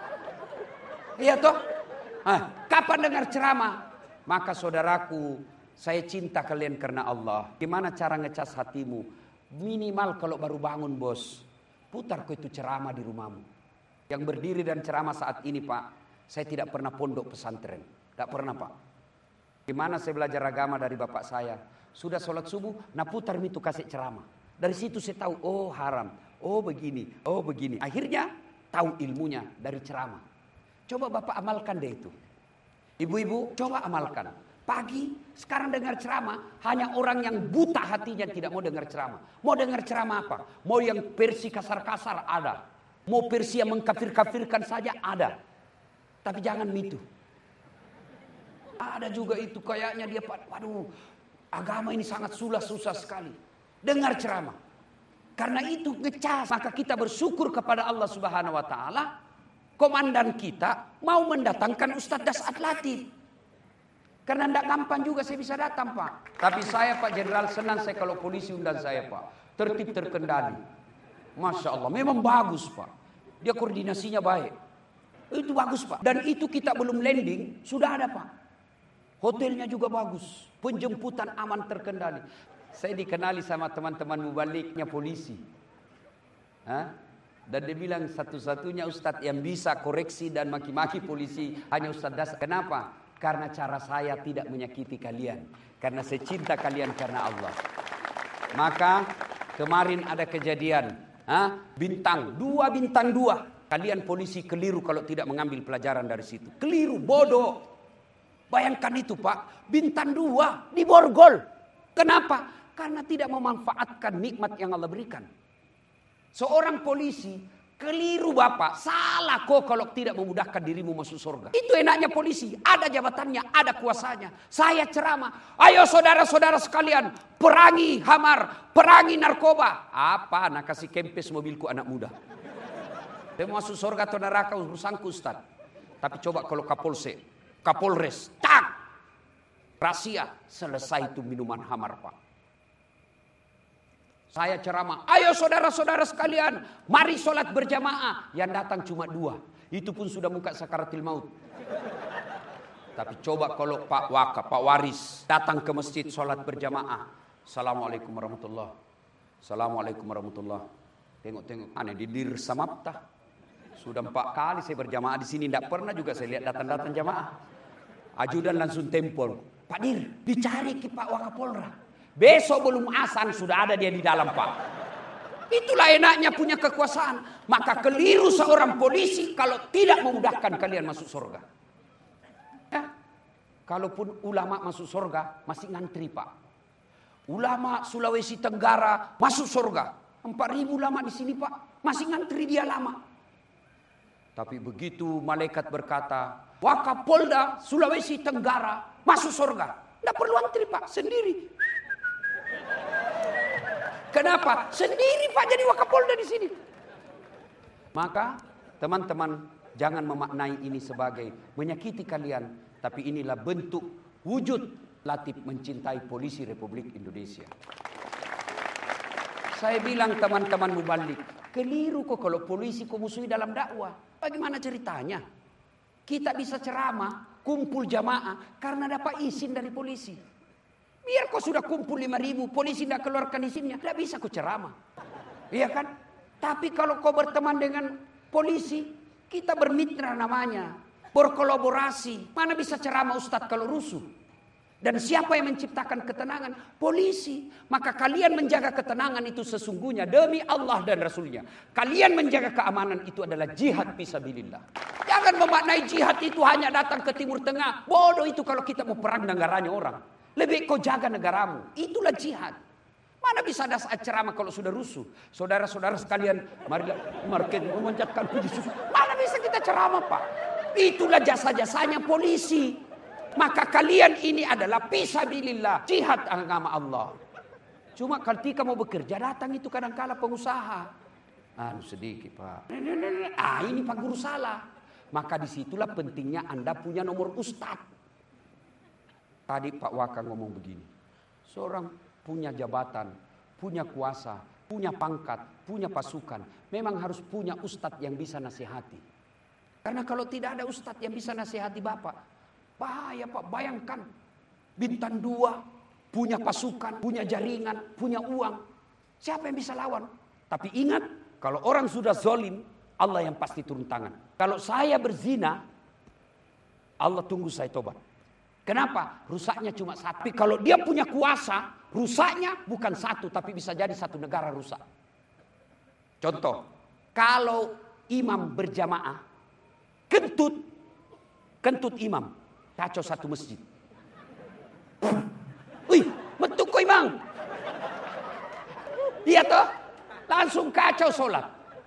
A: Iya toh? Nah, kapan dengar ceramah? Maka saudaraku, saya cinta kalian karena Allah. Gimana cara ngecas hatimu? Minimal kalau baru bangun bos, putar kau itu ceramah di rumahmu. Yang berdiri dan ceramah saat ini Pak, saya tidak pernah pondok pesantren. Tidak pernah Pak. Gimana saya belajar agama dari bapak saya? Sudah sholat subuh, nah putar itu kasih ceramah. Dari situ saya tahu, oh haram, oh begini, oh begini. Akhirnya tahu ilmunya dari ceramah. Coba bapak amalkan deh itu. Ibu-ibu coba amalkan. Pagi sekarang dengar ceramah. Hanya orang yang buta hatinya tidak mau dengar ceramah. Mau dengar ceramah apa? Mau yang versi kasar-kasar ada. Mau versi yang mengkafir-kafirkan saja ada. Tapi jangan itu. Ada juga itu kayaknya dia, waduh agama ini sangat susah-susah sekali. Dengar ceramah. Karena itu ngecas. Maka kita bersyukur kepada Allah Subhanahu Wa Taala. Komandan kita mau mendatangkan Ustadz Dasat Latif. Karena tidak gampang juga saya bisa datang Pak. Tapi saya Pak Jenderal senang saya kalau polisi undang saya Pak. Tertib terkendali. Masya Allah memang bagus Pak. Dia koordinasinya baik. Itu bagus Pak. Dan itu kita belum landing sudah ada Pak. Hotelnya juga bagus. Penjemputan aman terkendali. Saya dikenali sama teman-teman mubaliknya polisi. Hah? Dan dia bilang satu-satunya Ustadz yang bisa koreksi dan maki-maki polisi hanya Ustadz Das. Kenapa? Karena cara saya tidak menyakiti kalian. Karena saya cinta kalian karena Allah. Maka kemarin ada kejadian. Ha? Bintang, dua bintang dua. Kalian polisi keliru kalau tidak mengambil pelajaran dari situ. Keliru, bodoh. Bayangkan itu Pak. Bintang dua diborgol. Kenapa? Karena tidak memanfaatkan nikmat yang Allah berikan. Seorang polisi keliru Bapak, salah kok kalau tidak memudahkan dirimu masuk surga. Itu enaknya polisi, ada jabatannya, ada kuasanya. Saya ceramah, ayo saudara-saudara sekalian, perangi hamar, perangi narkoba. Apa nak kasih kempes mobilku anak muda. Dia masuk surga atau neraka urusanku Ustaz. Tapi coba kalau Kapolsek, Kapolres, tak, rahasia, selesai itu minuman hamar Pak. Saya ceramah, ayo saudara-saudara sekalian, mari sholat berjamaah. Yang datang cuma dua, itu pun sudah muka sakaratil maut. Tapi coba kalau Pak Waka, Pak Waris datang ke masjid sholat berjamaah. Assalamualaikum warahmatullahi wabarakatuh. Assalamualaikum warahmatullahi wabarakatuh. Tengok-tengok, aneh di dir samapta. Sudah empat kali saya berjamaah di sini, tidak pernah juga saya lihat datang-datang jamaah. Ajudan langsung tempol, Pak Dir, dicari ke Pak Wakapolra. Besok belum asan sudah ada dia di dalam Pak. Itulah enaknya punya kekuasaan. Maka keliru seorang polisi kalau tidak memudahkan kalian masuk surga. Ya. Kalaupun ulama masuk surga, masih ngantri Pak. Ulama Sulawesi Tenggara masuk surga. empat ribu ulama di sini Pak, masih ngantri dia lama. Tapi begitu malaikat berkata, Wakapolda Sulawesi Tenggara masuk surga. Tidak perlu antri Pak, sendiri. Kenapa? Sendiri Pak jadi Wakapolda di sini. Maka teman-teman jangan memaknai ini sebagai menyakiti kalian. Tapi inilah bentuk wujud Latif mencintai polisi Republik Indonesia. Saya bilang teman-teman mubalik, keliru kok kalau polisi kau musuhi dalam dakwah. Bagaimana ceritanya? Kita bisa ceramah, kumpul jamaah karena dapat izin dari polisi. Biar kau sudah kumpul lima ribu, polisi tidak keluarkan izinnya, tidak bisa kau ceramah. Iya kan? Tapi kalau kau berteman dengan polisi, kita bermitra namanya, berkolaborasi. Mana bisa ceramah Ustadz kalau rusuh? Dan siapa yang menciptakan ketenangan? Polisi. Maka kalian menjaga ketenangan itu sesungguhnya demi Allah dan Rasulnya. Kalian menjaga keamanan itu adalah jihad fisabilillah. Jangan memaknai jihad itu hanya datang ke Timur Tengah. Bodoh itu kalau kita mau perang negaranya orang. Lebih kau jaga negaramu. Itulah jihad. Mana bisa ada saat ceramah kalau sudah rusuh? Saudara-saudara sekalian, marilah market memanjatkan puji syukur. Mana bisa kita ceramah Pak? Itulah jasa-jasanya polisi. Maka kalian ini adalah fisabilillah, jihad agama Allah. Cuma ketika mau bekerja datang itu kadang-kala pengusaha. Anu sedikit Pak. Ah ini Pak Guru salah. Maka disitulah pentingnya Anda punya nomor ustadz. Tadi Pak Waka ngomong begini. Seorang punya jabatan, punya kuasa, punya pangkat, punya pasukan. Memang harus punya ustadz yang bisa nasihati. Karena kalau tidak ada ustadz yang bisa nasihati Bapak, bahaya Pak, bayangkan bintang dua, punya pasukan, punya jaringan, punya uang. Siapa yang bisa lawan? Tapi ingat, kalau orang sudah zolim, Allah yang pasti turun tangan. Kalau saya berzina, Allah tunggu saya tobat. Kenapa? Rusaknya cuma satu. Tapi kalau dia punya kuasa, rusaknya bukan satu, tapi bisa jadi satu negara rusak. Contoh, kalau imam berjamaah, kentut, kentut imam. Kacau satu masjid. Wih, betul kok imam. Iya toh? Langsung kacau sholat.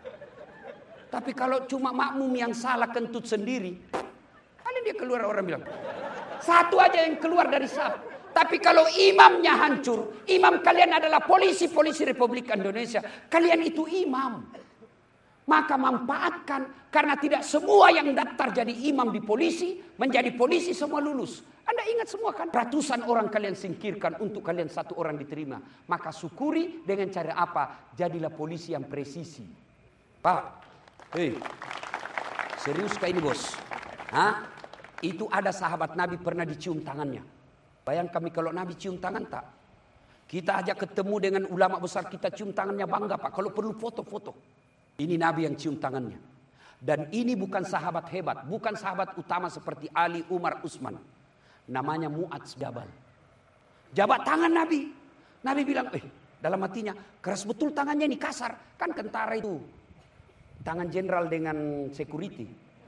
A: Tapi kalau cuma makmum yang salah kentut sendiri, kali dia keluar orang bilang. Satu aja yang keluar dari saf. Tapi kalau imamnya hancur, imam kalian adalah polisi-polisi Republik Indonesia. Kalian itu imam. Maka manfaatkan, karena tidak semua yang daftar jadi imam di polisi, menjadi polisi semua lulus. Anda ingat semua kan? Ratusan orang kalian singkirkan untuk kalian satu orang diterima. Maka syukuri dengan cara apa? Jadilah polisi yang presisi. Pak, hei, serius kah ini bos? Hah? Itu ada sahabat Nabi pernah dicium tangannya. Bayangkan kami kalau Nabi cium tangan tak? Kita ajak ketemu dengan ulama besar, kita cium tangannya bangga Pak. Kalau perlu foto-foto. Ini Nabi yang cium tangannya. Dan ini bukan sahabat hebat. Bukan sahabat utama seperti Ali, Umar, Utsman. Namanya Mu'adz Jabal. Jabat tangan Nabi. Nabi bilang, eh dalam hatinya, keras betul tangannya ini, kasar. Kan tentara itu. Tangan jenderal dengan security.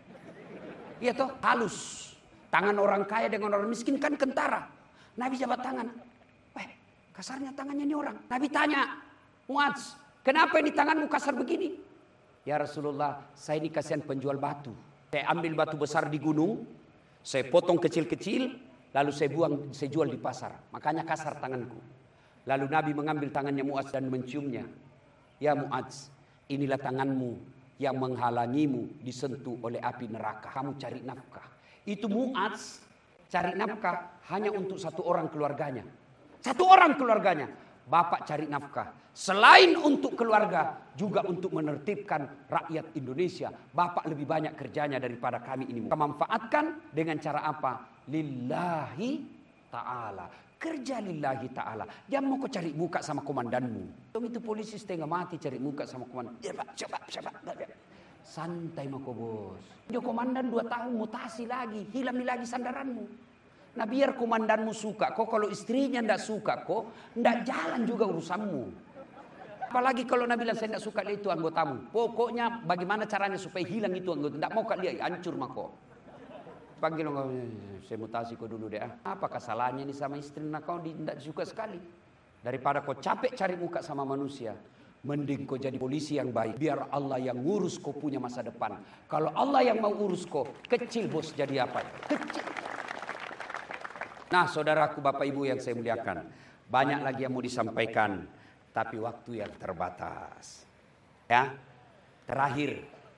A: Iya toh, halus. Tangan orang kaya dengan orang miskin kan kentara. Nabi jabat tangan. Eh kasarnya tangannya ini orang. Nabi tanya, Mu'adz, kenapa ini tanganmu kasar begini? Ya Rasulullah, saya ini kasihan penjual batu. Saya ambil batu besar di gunung, saya potong kecil-kecil, lalu saya buang, saya jual di pasar. Makanya kasar tanganku. Lalu Nabi mengambil tangannya Mu'adz dan menciumnya. Ya Mu'adz, inilah tanganmu yang menghalangimu disentuh oleh api neraka. Kamu cari nafkah. Itu Mu'adz cari nafkah hanya untuk satu orang keluarganya. Satu orang keluarganya. Bapak cari nafkah. Selain untuk keluarga, juga untuk menertibkan rakyat Indonesia. Bapak lebih banyak kerjanya daripada kami ini. Memanfaatkan dengan cara apa? Lillahi ta'ala. Kerja lillahi ta'ala. Jangan mau kau cari muka sama komandanmu. Itu polisi setengah mati cari muka sama komandan. Ya Pak, coba, coba. Santai mah kau bos. Dia komandan dua tahun mutasi lagi. Hilang lagi sandaranmu. Nah biar komandanmu suka. Kok kalau istrinya tidak suka kok, tidak jalan juga urusanmu. Apalagi kalau Nabi bilang saya tidak suka itu anggotamu. Pokoknya bagaimana caranya supaya hilang itu anggota. Tidak mau kak dia hancur mako. panggil, saya mutasi kau dulu deh. Apa kesalahannya ini sama istri nak kau tidak suka sekali. Daripada kau capek cari muka sama manusia, mending kau jadi polisi yang baik. Biar Allah yang ngurus kau punya masa depan. Kalau Allah yang mau urus kau, kecil bos jadi apa? Kecil. Nah saudaraku, Bapak Ibu yang saya muliakan, banyak lagi yang mau disampaikan, tapi waktu yang terbatas. Ya, terakhir.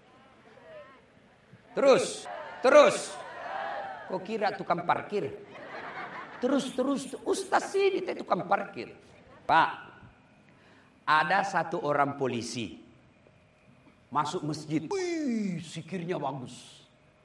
A: Terus, terus. Kok kira tukang parkir? Terus, terus, ustaz ini tukang parkir. Pak, ada satu orang polisi masuk masjid. Wih, sikirnya bagus.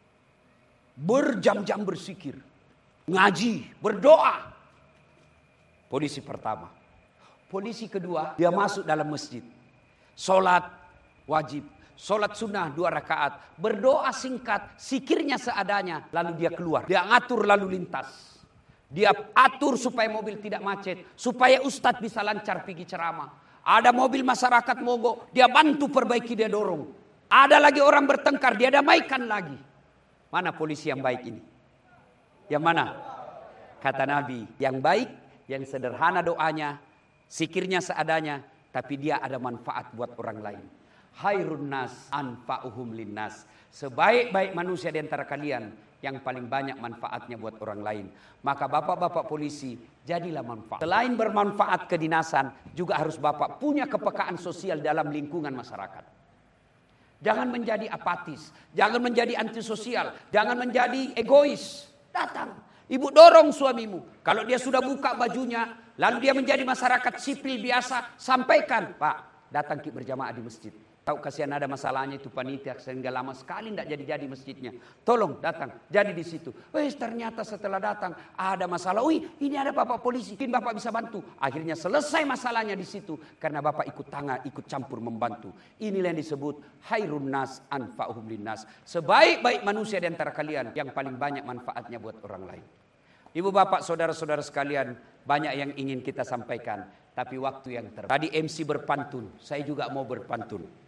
A: Berjam-jam bersikir. Ngaji, berdoa. Polisi pertama. Polisi kedua, dia masuk dalam masjid. Sholat wajib. Sholat sunnah dua rakaat. Berdoa singkat, sikirnya seadanya. Lalu dia keluar. Dia ngatur lalu lintas. Dia atur supaya mobil tidak macet. Supaya ustadz bisa lancar pergi ceramah. Ada mobil masyarakat mogok, dia bantu perbaiki, dia dorong. Ada lagi orang bertengkar, dia damaikan lagi. Mana polisi yang baik ini? Yang mana? Kata Nabi, yang baik, yang sederhana doanya, sikirnya seadanya, tapi dia ada manfaat buat orang lain. Khairun nas anfa'uhum linnas. Sebaik-baik manusia di antara kalian, yang paling banyak manfaatnya buat orang lain. Maka bapak-bapak polisi, jadilah manfaat. Selain bermanfaat kedinasan, juga harus bapak punya kepekaan sosial dalam lingkungan masyarakat. Jangan menjadi apatis, jangan menjadi antisosial, jangan menjadi egois. Datang, ibu dorong suamimu. Kalau dia sudah buka bajunya, lalu dia menjadi masyarakat sipil biasa, sampaikan, Pak, datang kita berjamaah di masjid. Tahu kasihan ada masalahnya itu panitia sehingga lama sekali tidak jadi-jadi masjidnya. Tolong datang, jadi di situ. Wih, ternyata setelah datang ada masalah. Wih, ini ada bapak polisi, mungkin bapak bisa bantu. Akhirnya selesai masalahnya di situ karena bapak ikut tangan, ikut campur membantu. Inilah yang disebut khairun nas anfa'uhum linnas. Sebaik-baik manusia di antara kalian yang paling banyak manfaatnya buat orang lain. Ibu bapak, saudara-saudara sekalian, banyak yang ingin kita sampaikan, tapi waktu yang terbatas. Tadi M C berpantun, saya juga mau berpantun.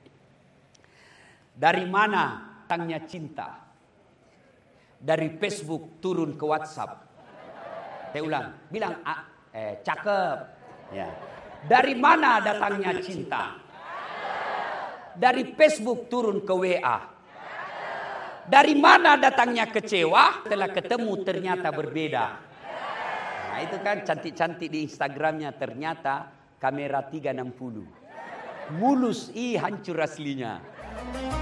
A: Dari mana datangnya cinta? Dari Facebook turun ke WhatsApp. Saya ulang, bilang ah, eh, cakep. Ya. Dari mana datangnya cinta? Dari Facebook turun ke W A. Dari mana datangnya kecewa? Setelah ketemu ternyata berbeda. Nah itu kan cantik-cantik di Instagramnya, ternyata kamera tiga enam puluh. Mulus, ih hancur aslinya.